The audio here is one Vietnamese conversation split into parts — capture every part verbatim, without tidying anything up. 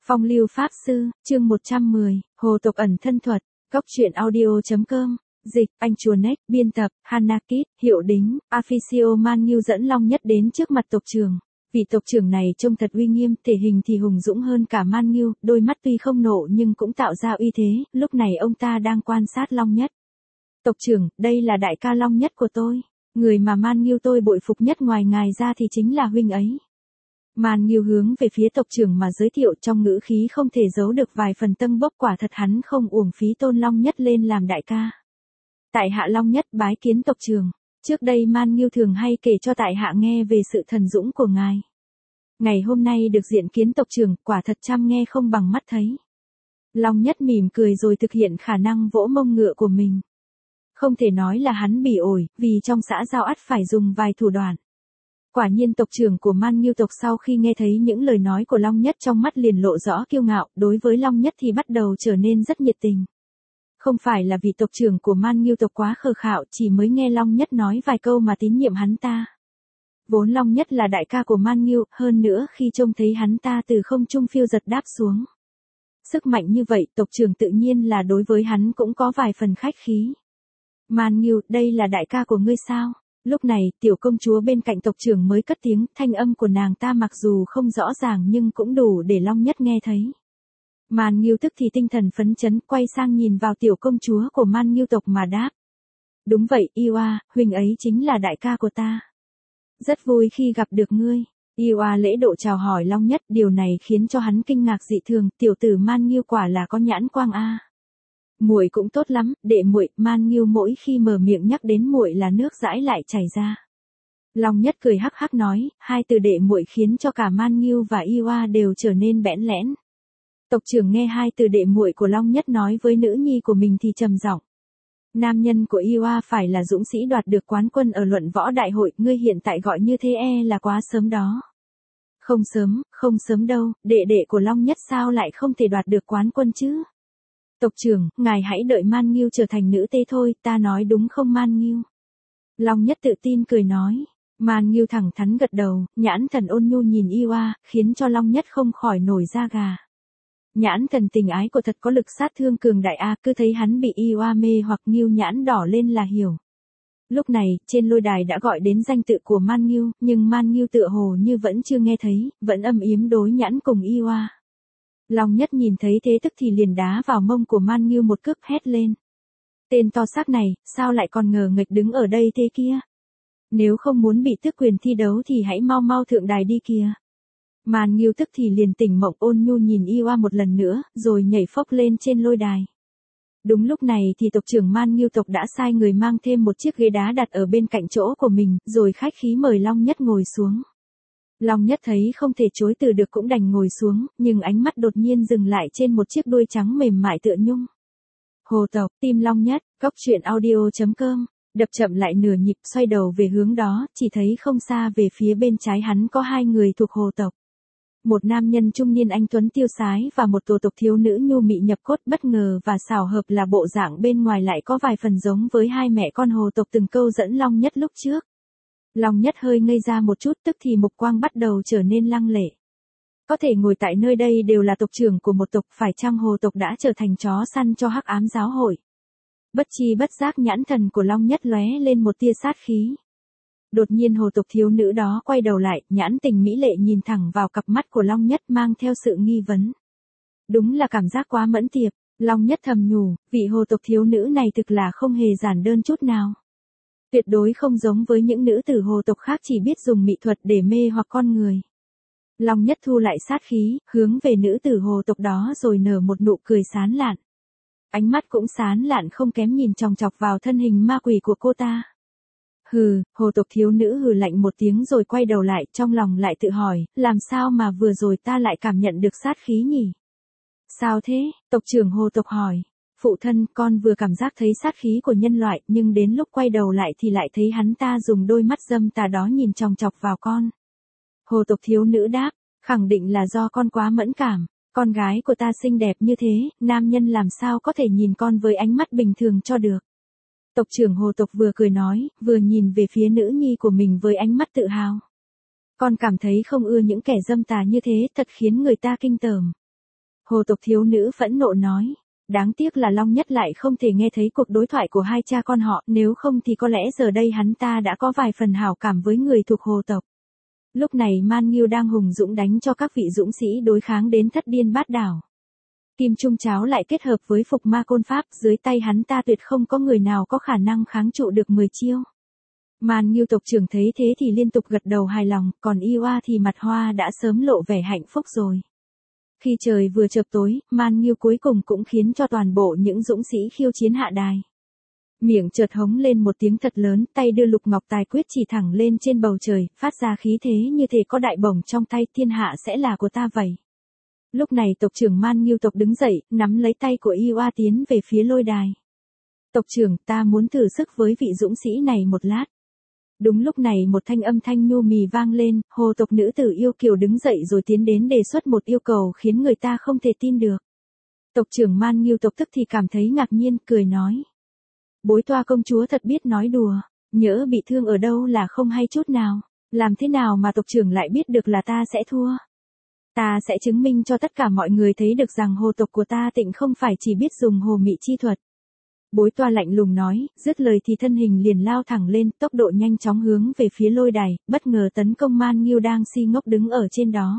Phong lưu pháp sư, chương một trăm mười, hồ tộc ẩn thân thuật, góc truyện audio.com, dịch, anh chùa nét, biên tập, Hanakit, hiệu đính, Officio Man Nghiêu dẫn Long Nhất đến trước mặt tộc trưởng. Vị tộc trưởng này trông thật uy nghiêm, thể hình thì hùng dũng hơn cả Man Nghiêu, đôi mắt tuy không nộ nhưng cũng tạo ra uy thế, lúc này ông ta đang quan sát Long Nhất. Tộc trưởng, đây là đại ca Long Nhất của tôi, người mà Man Nghiêu tôi bội phục nhất ngoài ngài ra thì chính là huynh ấy. Man Nghiêu hướng về phía tộc trưởng mà giới thiệu, trong ngữ khí không thể giấu được vài phần tâng bốc, quả thật hắn không uổng phí tôn Long Nhất lên làm đại ca. Tại hạ Long Nhất bái kiến tộc trưởng, trước đây Man Nghiêu thường hay kể cho tại hạ nghe về sự thần dũng của ngài. Ngày hôm nay được diện kiến tộc trưởng, quả thật chăm nghe không bằng mắt thấy. Long Nhất mỉm cười rồi thực hiện khả năng vỗ mông ngựa của mình. Không thể nói là hắn bỉ ổi, vì trong xã giao ắt phải dùng vài thủ đoạn. Quả nhiên tộc trưởng của Man Nghiêu tộc sau khi nghe thấy những lời nói của Long Nhất trong mắt liền lộ rõ kiêu ngạo, đối với Long Nhất thì bắt đầu trở nên rất nhiệt tình. Không phải là vì tộc trưởng của Man Nghiêu tộc quá khờ khạo, chỉ mới nghe Long Nhất nói vài câu mà tín nhiệm hắn ta. Vốn Long Nhất là đại ca của Man Nghiêu, hơn nữa khi trông thấy hắn ta từ không trung phiêu giật đáp xuống. Sức mạnh như vậy, tộc trưởng tự nhiên là đối với hắn cũng có vài phần khách khí. Man Nghiêu, đây là đại ca của ngươi sao? Lúc này, tiểu công chúa bên cạnh tộc trưởng mới cất tiếng, thanh âm của nàng ta mặc dù không rõ ràng nhưng cũng đủ để Long Nhất nghe thấy. Man Nghiêu tức thì tinh thần phấn chấn, quay sang nhìn vào tiểu công chúa của Man Nghiêu tộc mà đáp. Đúng vậy, Iwa, huynh ấy chính là đại ca của ta. Rất vui khi gặp được ngươi. Iwa lễ độ chào hỏi Long Nhất, điều này khiến cho hắn kinh ngạc dị thường, tiểu tử Man Nghiêu quả là có nhãn quang a. Muội cũng tốt lắm, đệ muội. Man Nghiêu mỗi khi mở miệng nhắc đến muội là nước dãi lại chảy ra. Long Nhất cười hắc hắc nói, hai từ đệ muội khiến cho cả Man Nghiêu và Iwa đều trở nên bẽn lẽn. Tộc trưởng nghe hai từ đệ muội của Long Nhất nói với nữ nhi của mình thì trầm giọng. Nam nhân của Iwa phải là dũng sĩ đoạt được quán quân ở luận võ đại hội, ngươi hiện tại gọi như thế e là quá sớm đó. Không sớm, không sớm đâu, đệ đệ của Long Nhất sao lại không thể đoạt được quán quân chứ? Tộc trưởng, ngài hãy đợi Man Nghiêu trở thành nữ tê thôi, ta nói đúng không Man Nghiêu? Long Nhất tự tin cười nói. Man Nghiêu thẳng thắn gật đầu, nhãn thần ôn nhu nhìn Iwa, khiến cho Long Nhất không khỏi nổi da gà. Nhãn thần tình ái của thật có lực sát thương cường đại a, cứ thấy hắn bị Iwa mê hoặc Nghiêu nhãn đỏ lên là hiểu. Lúc này, trên lôi đài đã gọi đến danh tự của Man Nghiêu, nhưng Man Nghiêu tựa hồ như vẫn chưa nghe thấy, vẫn âm yếm đối nhãn cùng Iwa. Long Nhất nhìn thấy thế tức thì liền đá vào mông của Man Nghiêu một cước, hét lên. Tên to xác này, sao lại còn ngờ nghịch đứng ở đây thế kia? Nếu không muốn bị tước quyền thi đấu thì hãy mau mau thượng đài đi kìa. Man Nghiêu tức thì liền tỉnh mộng, ôn nhu nhìn Iwa một lần nữa, rồi nhảy phốc lên trên lôi đài. Đúng lúc này thì tộc trưởng Man Nghiêu tộc đã sai người mang thêm một chiếc ghế đá đặt ở bên cạnh chỗ của mình, rồi khách khí mời Long Nhất ngồi xuống. Long Nhất thấy không thể chối từ được cũng đành ngồi xuống, nhưng ánh mắt đột nhiên dừng lại trên một chiếc đuôi trắng mềm mại tựa nhung. Hồ tộc, tim Long Nhất, góc truyện audio.com, đập chậm lại nửa nhịp, xoay đầu về hướng đó, chỉ thấy không xa về phía bên trái hắn có hai người thuộc hồ tộc. Một nam nhân trung niên anh tuấn tiêu sái và một tổ tộc thiếu nữ nhu mị nhập cốt, bất ngờ và xảo hợp là bộ dạng bên ngoài lại có vài phần giống với hai mẹ con hồ tộc từng câu dẫn Long Nhất lúc trước. Long Nhất hơi ngây ra một chút, tức thì mục quang bắt đầu trở nên lăng lệ. Có thể ngồi tại nơi đây đều là tộc trưởng của một tộc, phải chăng hồ tộc đã trở thành chó săn cho hắc ám giáo hội? Bất chi bất giác nhãn thần của Long Nhất lóe lên một tia sát khí. Đột nhiên hồ tộc thiếu nữ đó quay đầu lại, nhãn tình mỹ lệ nhìn thẳng vào cặp mắt của Long Nhất mang theo sự nghi vấn. Đúng là cảm giác quá mẫn tiệp, Long Nhất thầm nhủ, vị hồ tộc thiếu nữ này thực là không hề giản đơn chút nào. Tuyệt đối không giống với những nữ tử hồ tộc khác chỉ biết dùng mỹ thuật để mê hoặc con người. Long Nhất thu lại sát khí, hướng về nữ tử hồ tộc đó rồi nở một nụ cười sán lạn. Ánh mắt cũng sán lạn không kém nhìn chòng chọc vào thân hình ma quỷ của cô ta. Hừ, hồ tộc thiếu nữ hừ lạnh một tiếng rồi quay đầu lại, trong lòng lại tự hỏi, làm sao mà vừa rồi ta lại cảm nhận được sát khí nhỉ? Sao thế? Tộc trưởng hồ tộc hỏi. Phụ thân, con vừa cảm giác thấy sát khí của nhân loại, nhưng đến lúc quay đầu lại thì lại thấy hắn ta dùng đôi mắt dâm tà đó nhìn chòng chọc vào con. Hồ tộc thiếu nữ đáp, khẳng định là do con quá mẫn cảm, con gái của ta xinh đẹp như thế, nam nhân làm sao có thể nhìn con với ánh mắt bình thường cho được. Tộc trưởng hồ tộc vừa cười nói, vừa nhìn về phía nữ nhi của mình với ánh mắt tự hào. Con cảm thấy không ưa những kẻ dâm tà như thế, thật khiến người ta kinh tởm. Hồ tộc thiếu nữ phẫn nộ nói. Đáng tiếc là Long Nhất lại không thể nghe thấy cuộc đối thoại của hai cha con họ, nếu không thì có lẽ giờ đây hắn ta đã có vài phần hảo cảm với người thuộc hồ tộc. Lúc này Man Nghiêu đang hùng dũng đánh cho các vị dũng sĩ đối kháng đến thất điên bát đảo. Kim Trung Cháo lại kết hợp với phục ma côn pháp, dưới tay hắn ta tuyệt không có người nào có khả năng kháng trụ được mười chiêu. Man Nghiêu tộc trưởng thấy thế thì liên tục gật đầu hài lòng, còn Iwa thì mặt hoa đã sớm lộ vẻ hạnh phúc rồi. Khi trời vừa chập tối, Man Nghiêu cuối cùng cũng khiến cho toàn bộ những dũng sĩ khiêu chiến hạ đài. Miệng chợt hống lên một tiếng thật lớn, tay đưa lục ngọc tài quyết chỉ thẳng lên trên bầu trời, phát ra khí thế như thể có đại bổng trong tay, thiên hạ sẽ là của ta vậy. Lúc này tộc trưởng Man Nghiêu tộc đứng dậy, nắm lấy tay của Iwa tiến về phía lôi đài. Tộc trưởng, ta muốn thử sức với vị dũng sĩ này một lát. Đúng lúc này một thanh âm thanh nhu mì vang lên, hồ tộc nữ tử yêu kiều đứng dậy rồi tiến đến đề xuất một yêu cầu khiến người ta không thể tin được. Tộc trưởng Man Nghiêu tộc tức thì cảm thấy ngạc nhiên, cười nói. Bối toa công chúa thật biết nói đùa, nhỡ bị thương ở đâu là không hay chút nào, làm thế nào mà tộc trưởng lại biết được là ta sẽ thua. Ta sẽ chứng minh cho tất cả mọi người thấy được rằng hồ tộc của ta tịnh không phải chỉ biết dùng hồ mị chi thuật. Bối toa lạnh lùng nói, dứt lời thì thân hình liền lao thẳng lên, tốc độ nhanh chóng hướng về phía lôi đài, bất ngờ tấn công Man Nghiêu đang si ngốc đứng ở trên đó.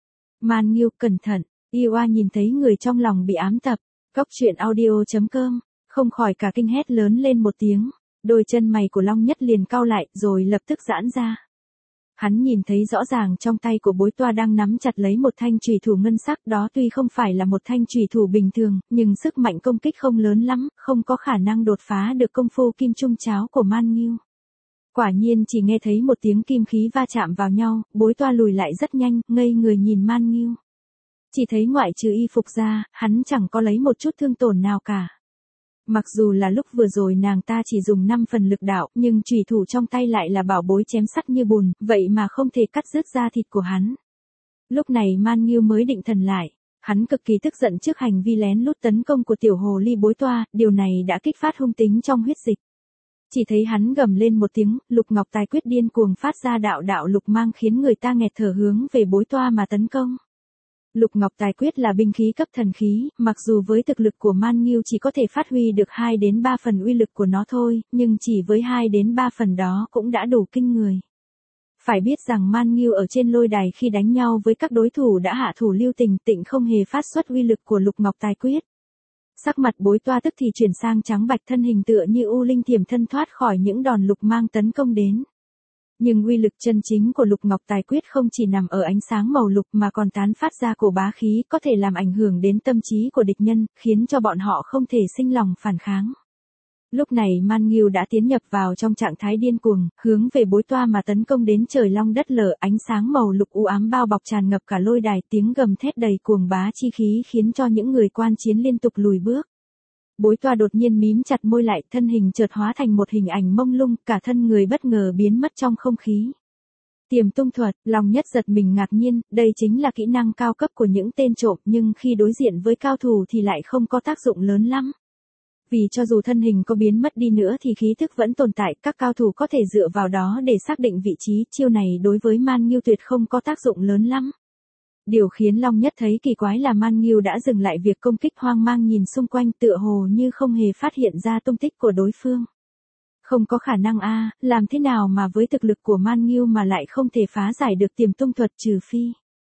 Man Nghiêu, cẩn thận, Iwa nhìn thấy người trong lòng bị ám tập, góc truyện audio chấm com, không khỏi cả kinh hét lớn lên một tiếng, đôi chân mày của Long Nhất liền cau lại rồi lập tức giãn ra. Hắn nhìn thấy rõ ràng trong tay của bối toa đang nắm chặt lấy một thanh chùy thủ ngân sắc, đó tuy không phải là một thanh chùy thủ bình thường, nhưng sức mạnh công kích không lớn lắm, không có khả năng đột phá được công phu Kim Trung Cháo của Man Nghiêu. Quả nhiên chỉ nghe thấy một tiếng kim khí va chạm vào nhau, bối toa lùi lại rất nhanh, ngây người nhìn Man Nghiêu. Chỉ thấy ngoại trừ y phục ra, hắn chẳng có lấy một chút thương tổn nào cả. Mặc dù là lúc vừa rồi nàng ta chỉ dùng năm phần lực đạo, nhưng chùy thủ trong tay lại là bảo bối chém sắt như bùn, vậy mà không thể cắt rứt da thịt của hắn. Lúc này Man Nghiêu mới định thần lại, hắn cực kỳ tức giận trước hành vi lén lút tấn công của tiểu hồ ly bối toa, điều này đã kích phát hung tính trong huyết dịch. Chỉ thấy hắn gầm lên một tiếng, lục ngọc tài quyết điên cuồng phát ra đạo đạo lục mang khiến người ta nghẹt thở hướng về bối toa mà tấn công. Lục Ngọc Tài Quyết là binh khí cấp thần khí, mặc dù với thực lực của Man Nghiêu chỉ có thể phát huy được hai đến ba phần uy lực của nó thôi, nhưng chỉ với hai đến ba phần đó cũng đã đủ kinh người. Phải biết rằng Man Nghiêu ở trên lôi đài khi đánh nhau với các đối thủ đã hạ thủ lưu tình, tịnh không hề phát xuất uy lực của Lục Ngọc Tài Quyết. Sắc mặt bối toa tức thì chuyển sang trắng bạch, thân hình tựa như u linh thiểm thân thoát khỏi những đòn lục mang tấn công đến. Nhưng uy lực chân chính của Lục Ngọc Tài Quyết không chỉ nằm ở ánh sáng màu lục mà còn tán phát ra cổ bá khí, có thể làm ảnh hưởng đến tâm trí của địch nhân, khiến cho bọn họ không thể sinh lòng phản kháng. Lúc này Man Nghiêu đã tiến nhập vào trong trạng thái điên cuồng, hướng về bối toa mà tấn công đến trời long đất lở, ánh sáng màu lục u ám bao bọc tràn ngập cả lôi đài, tiếng gầm thét đầy cuồng bá chi khí khiến cho những người quan chiến liên tục lùi bước. Bối toa đột nhiên mím chặt môi lại, thân hình chợt hóa thành một hình ảnh mông lung, cả thân người bất ngờ biến mất trong không khí. Tiềm tung thuật, Long Nhất giật mình ngạc nhiên, đây chính là kỹ năng cao cấp của những tên trộm, nhưng khi đối diện với cao thủ thì lại không có tác dụng lớn lắm. Vì cho dù thân hình có biến mất đi nữa thì khí thức vẫn tồn tại, các cao thủ có thể dựa vào đó để xác định vị trí, chiêu này đối với Man Nghiêu tuyệt không có tác dụng lớn lắm. Điều khiến Long Nhất thấy kỳ quái là Man Nghiêu đã dừng lại việc công kích, hoang mang nhìn xung quanh tựa hồ như không hề phát hiện ra tung tích của đối phương. Không có khả năng a, làm thế nào mà với thực lực của Man Nghiêu mà lại không thể phá giải được tiềm tung thuật, trừ phi.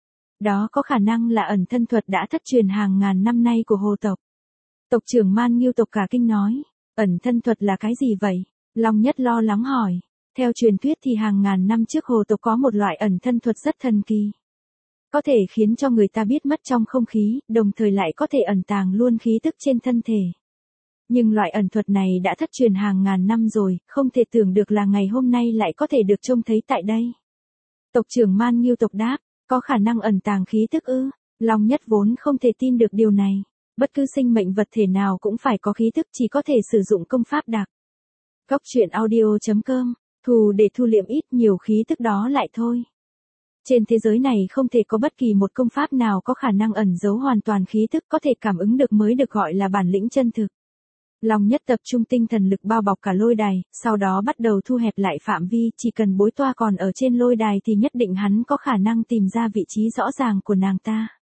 Đó có khả năng là ẩn thân thuật đã thất truyền hàng ngàn năm nay của hồ tộc. Tộc trưởng Man Nghiêu tộc cả kinh nói, ẩn thân thuật là cái gì vậy? Long Nhất lo lắng hỏi, theo truyền thuyết thì hàng ngàn năm trước hồ tộc có một loại ẩn thân thuật rất thần kỳ. Có thể khiến cho người ta biết mất trong không khí, đồng thời lại có thể ẩn tàng luôn khí tức trên thân thể. Nhưng loại ẩn thuật này đã thất truyền hàng ngàn năm rồi, không thể tưởng được là ngày hôm nay lại có thể được trông thấy tại đây. Tộc trưởng Man Nghiêu tộc đáp, có khả năng ẩn tàng khí tức ư? Long Nhất vốn không thể tin được điều này. Bất cứ sinh mệnh vật thể nào cũng phải có khí tức, chỉ có thể sử dụng công pháp đặc. Góc truyện audio chấm com, thù để thu liệm ít nhiều khí tức đó lại thôi. Trên thế giới này không thể có bất kỳ một công pháp nào có khả năng ẩn giấu hoàn toàn khí tức, có thể cảm ứng được mới được gọi là bản lĩnh chân thực. Long Nhất tập trung tinh thần lực bao bọc cả lôi đài, sau đó bắt đầu thu hẹp lại phạm vi, chỉ cần bối toa còn ở trên lôi đài thì nhất định hắn có khả năng tìm ra vị trí rõ ràng của nàng ta.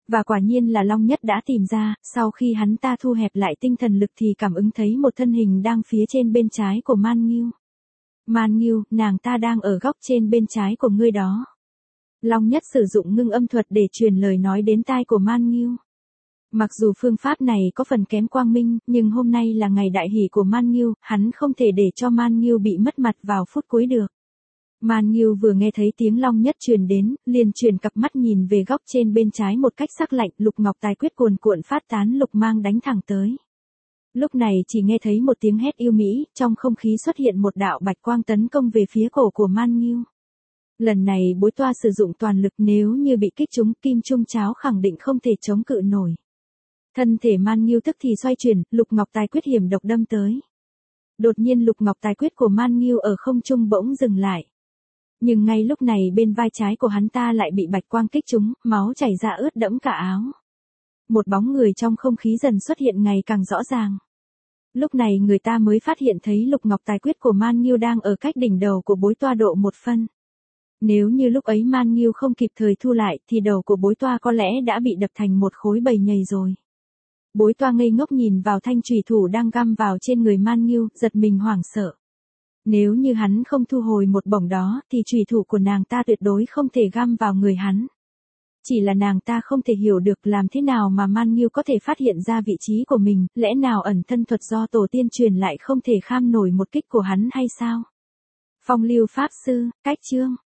Và quả nhiên là Long Nhất đã tìm ra, sau khi hắn ta thu hẹp lại tinh thần lực thì cảm ứng thấy một thân hình đang phía trên bên trái của Man Nghiêu. Man Nghiêu, nàng ta đang ở góc trên bên trái của ngươi đó. Long Nhất sử dụng ngưng âm thuật để truyền lời nói đến tai của Man Nghiêu. Mặc dù phương pháp này có phần kém quang minh, nhưng hôm nay là ngày đại hỷ của Man Nghiêu, hắn không thể để cho Man Nghiêu bị mất mặt vào phút cuối được. Man Nghiêu vừa nghe thấy tiếng Long Nhất truyền đến, liền chuyển cặp mắt nhìn về góc trên bên trái một cách sắc lạnh, lục ngọc tài quyết cuồn cuộn phát tán lục mang đánh thẳng tới. Lúc này chỉ nghe thấy một tiếng hét yêu mỹ, trong không khí xuất hiện một đạo bạch quang tấn công về phía cổ của Man Nghiêu. Lần này bối toa sử dụng toàn lực, nếu như bị kích trúng, kim trung cháo khẳng định không thể chống cự nổi. Thân thể Man Nghiêu tức thì xoay chuyển, lục ngọc tài quyết hiểm độc đâm tới. Đột nhiên lục ngọc tài quyết của Man Nghiêu ở không trung bỗng dừng lại. Nhưng ngay lúc này bên vai trái của hắn ta lại bị bạch quang kích trúng, máu chảy ra ướt đẫm cả áo. Một bóng người trong không khí dần xuất hiện ngày càng rõ ràng. Lúc này người ta mới phát hiện thấy lục ngọc tài quyết của Man Nghiêu đang ở cách đỉnh đầu của bối toa độ một phân. Nếu như lúc ấy Man Nghiêu không kịp thời thu lại thì đầu của bối toa có lẽ đã bị đập thành một khối bầy nhầy rồi. Bối toa ngây ngốc nhìn vào thanh chùy thủ đang găm vào trên người Man Nghiêu, giật mình hoảng sợ. Nếu như hắn không thu hồi một bổng đó thì chùy thủ của nàng ta tuyệt đối không thể găm vào người hắn. Chỉ là nàng ta không thể hiểu được làm thế nào mà Man Nghiêu có thể phát hiện ra vị trí của mình, lẽ nào ẩn thân thuật do tổ tiên truyền lại không thể kham nổi một kích của hắn hay sao? Phong Lưu Pháp Sư, cách chương.